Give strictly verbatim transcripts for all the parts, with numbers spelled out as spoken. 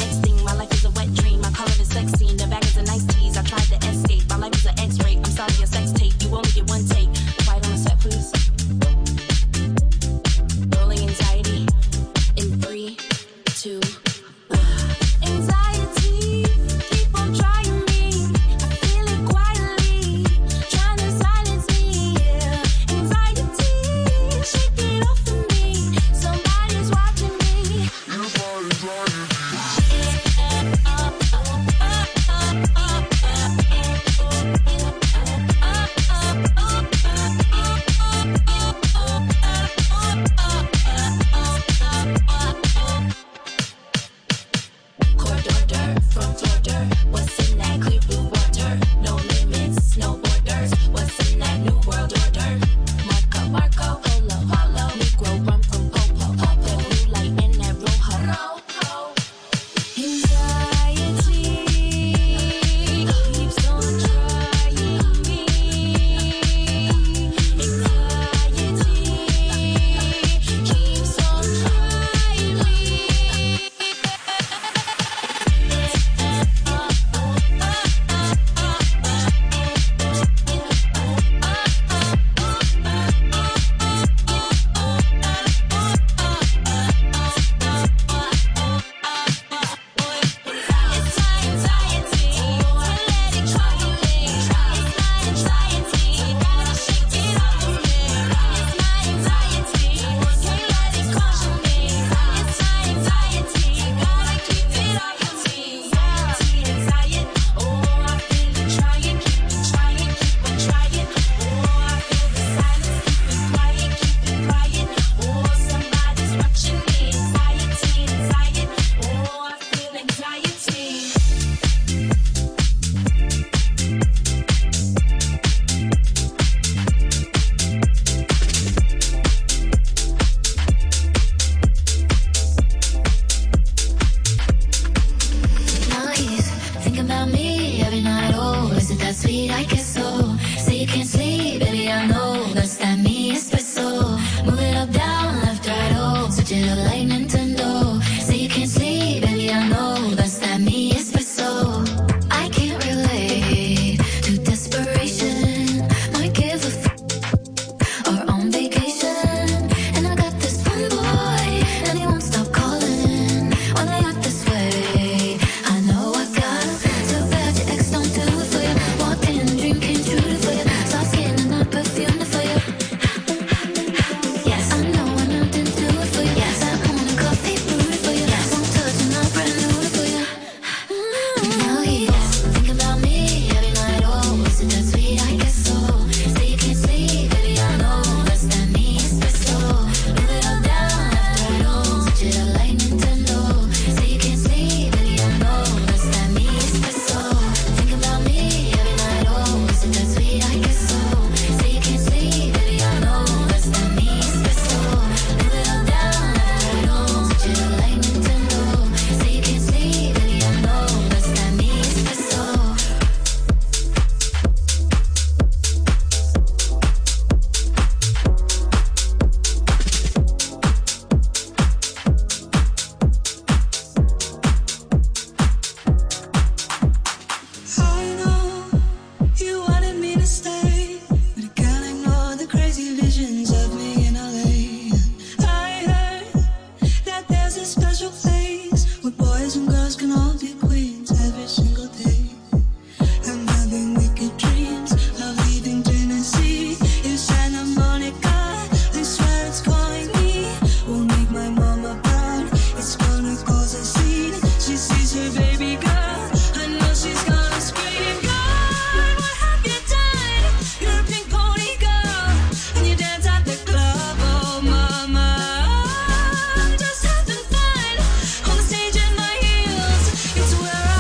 It's where I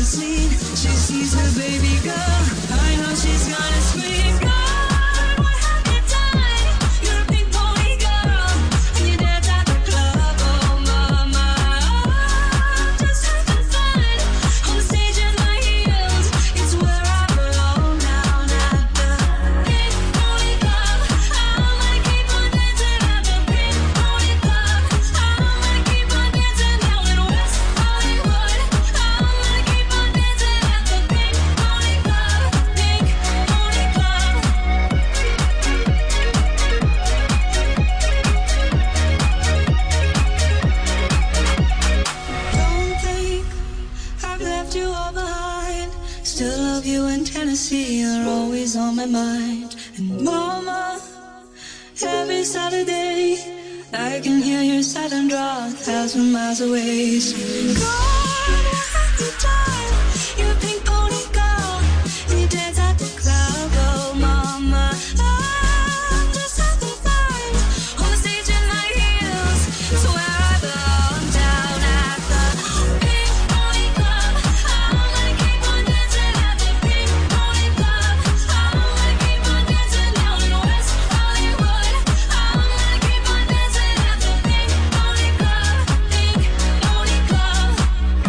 the scene. She sees her baby girl. I know she's gonna scream. God, what have you done? You're a pink pony girl, and you dance at the club. Oh mama, I'm just having fun on the stage in my heels. It's where I belong down at the pink pony club. I'm gonna keep on dancing at the pink pony club. I'm gonna keep on dancing down in West Hollywood. I'm gonna keep on dancing at the pink pony club, pink pony club. Don't think I've left you all behind. Still love you in Tennessee, you're always on my mind. And mama, every Saturday I can hear your silent draw a thousand miles away. So, God, what have you done? You're a pink pony girl, and you dance at the club. Oh mama, I'm just having fun on the stage in my heels. It's where I belong down at the pink pony club. I'm gonna keep on dancing at the pink pony club. I'm gonna keep on dancing down in West Hollywood. I'm gonna keep on dancing at the pink pony club, pink pony club.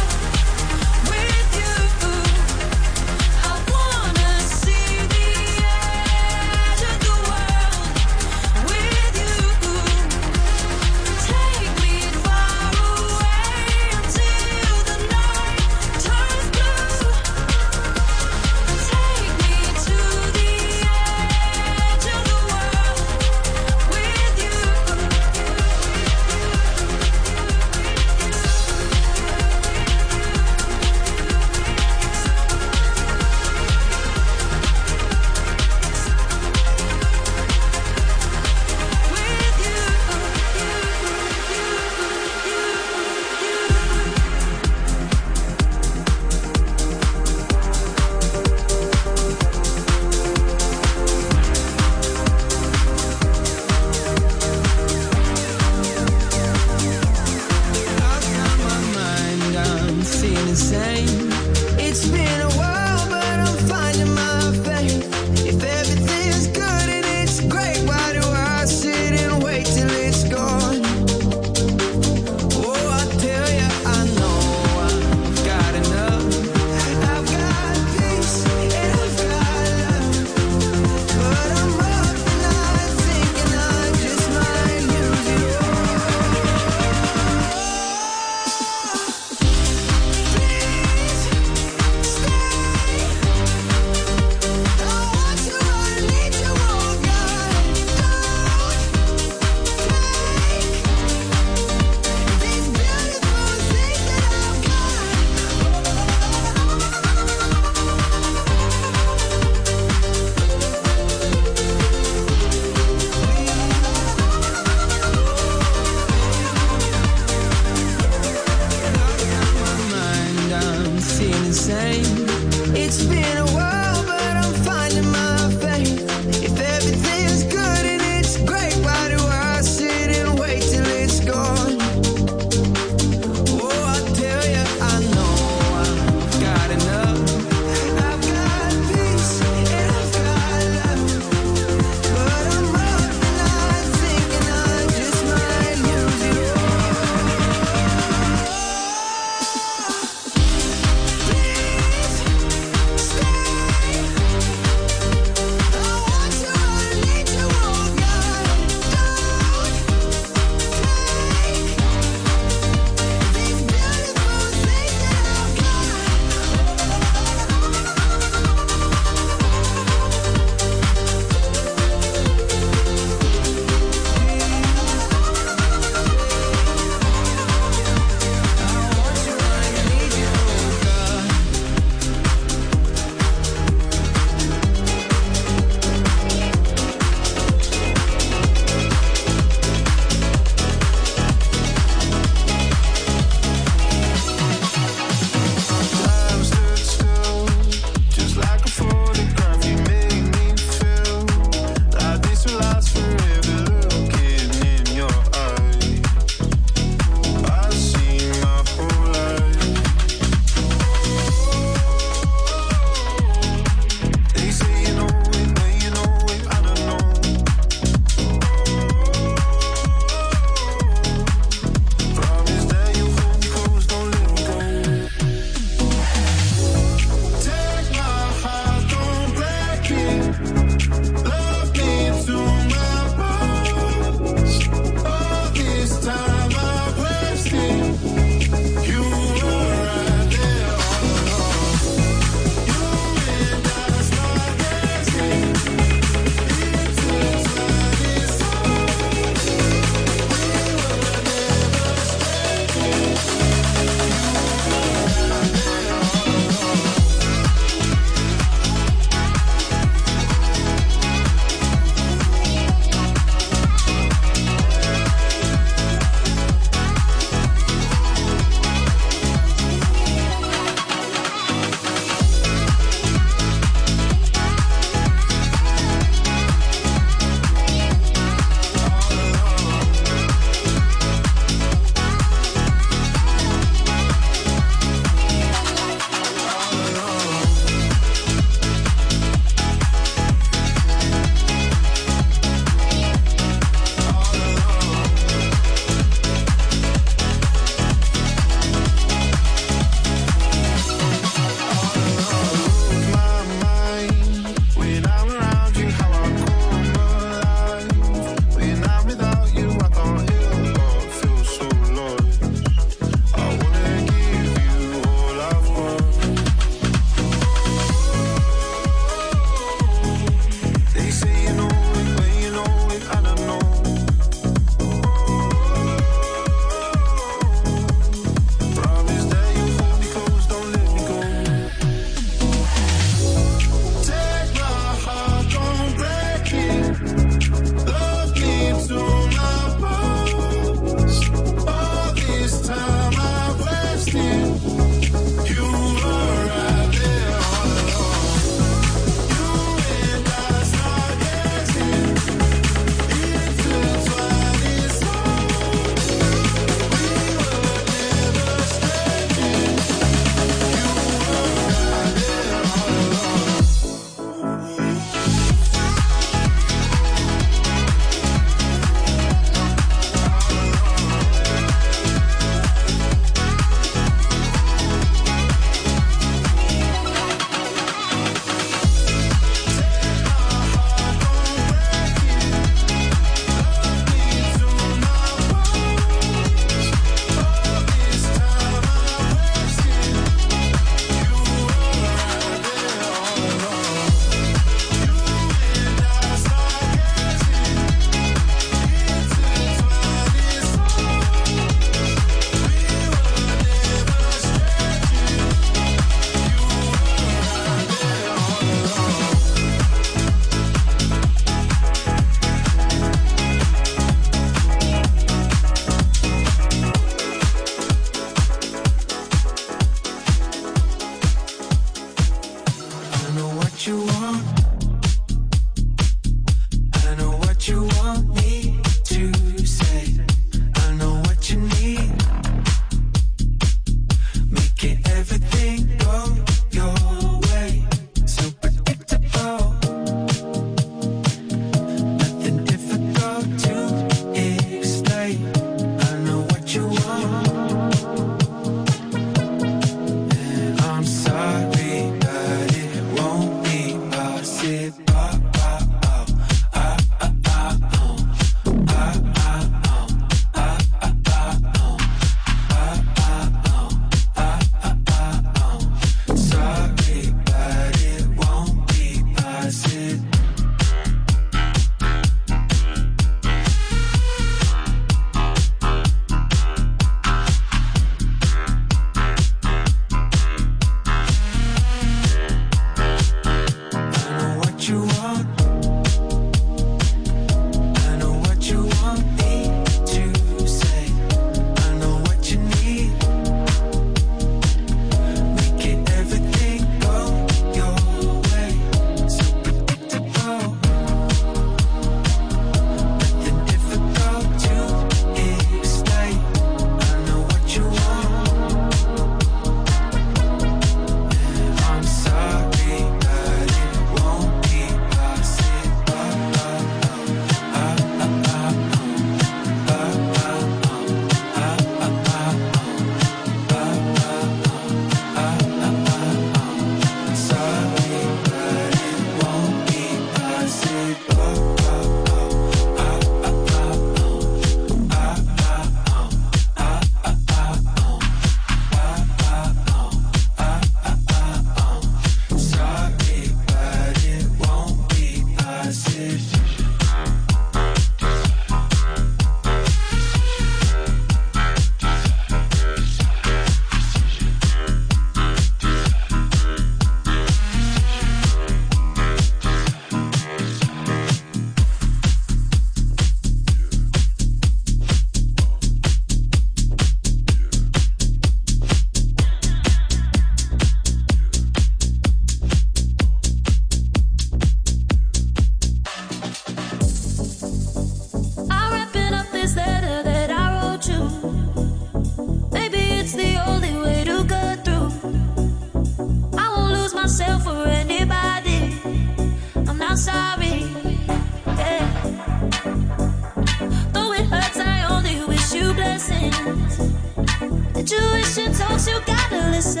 Intuition talks, you gotta listen.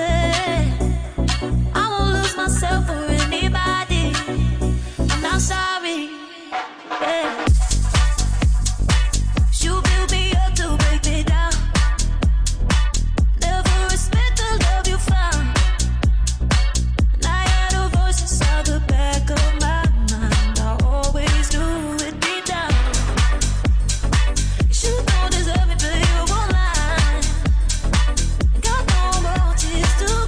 I won't lose myself for anybody. I'm not sorry. Yeah. You build me up to break me down. Never respect the love you found. And I had a voice inside the back of my mind. I always knew it deep down. You don't deserve it, but you won't lie. Got no more tears to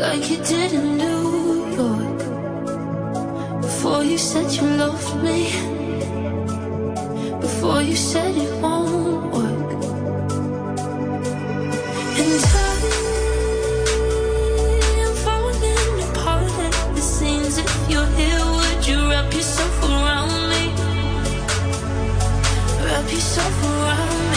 like you did in New York. Before you said you loved me, before you said it won't work. And time, I'm falling apart at the seams. If you're here, would you wrap yourself around me? Wrap yourself around me.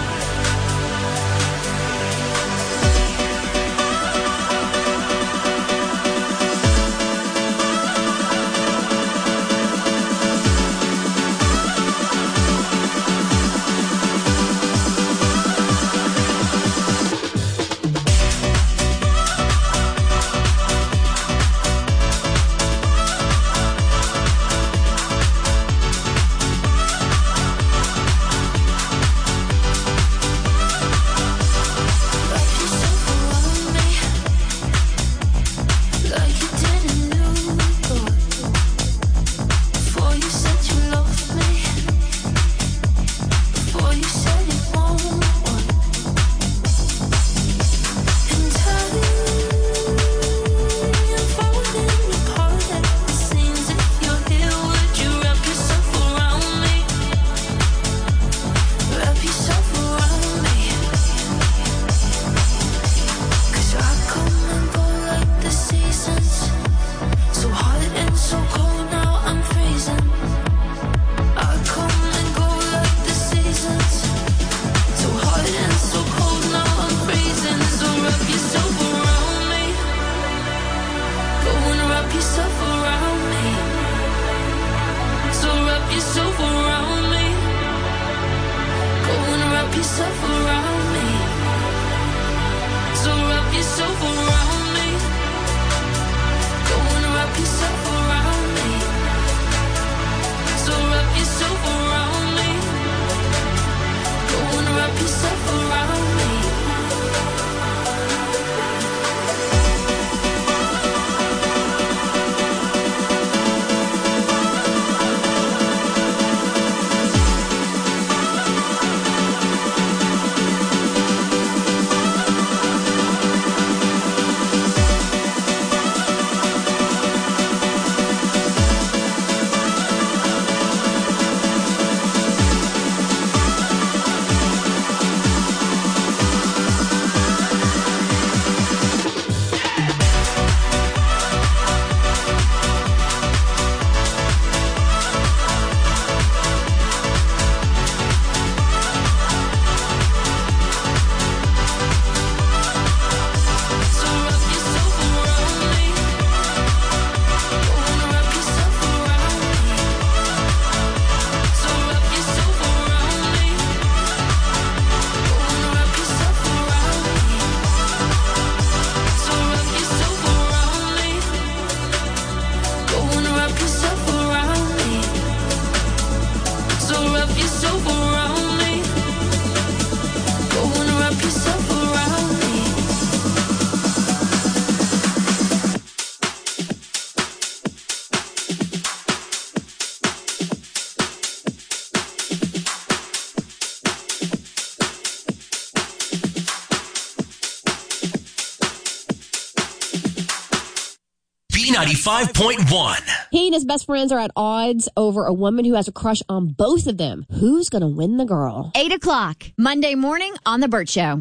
ninety-five point one. He and his best friends are at odds over a woman who has a crush on both of them. Who's going to win the girl? eight o'clock, Monday morning on The Burt Show.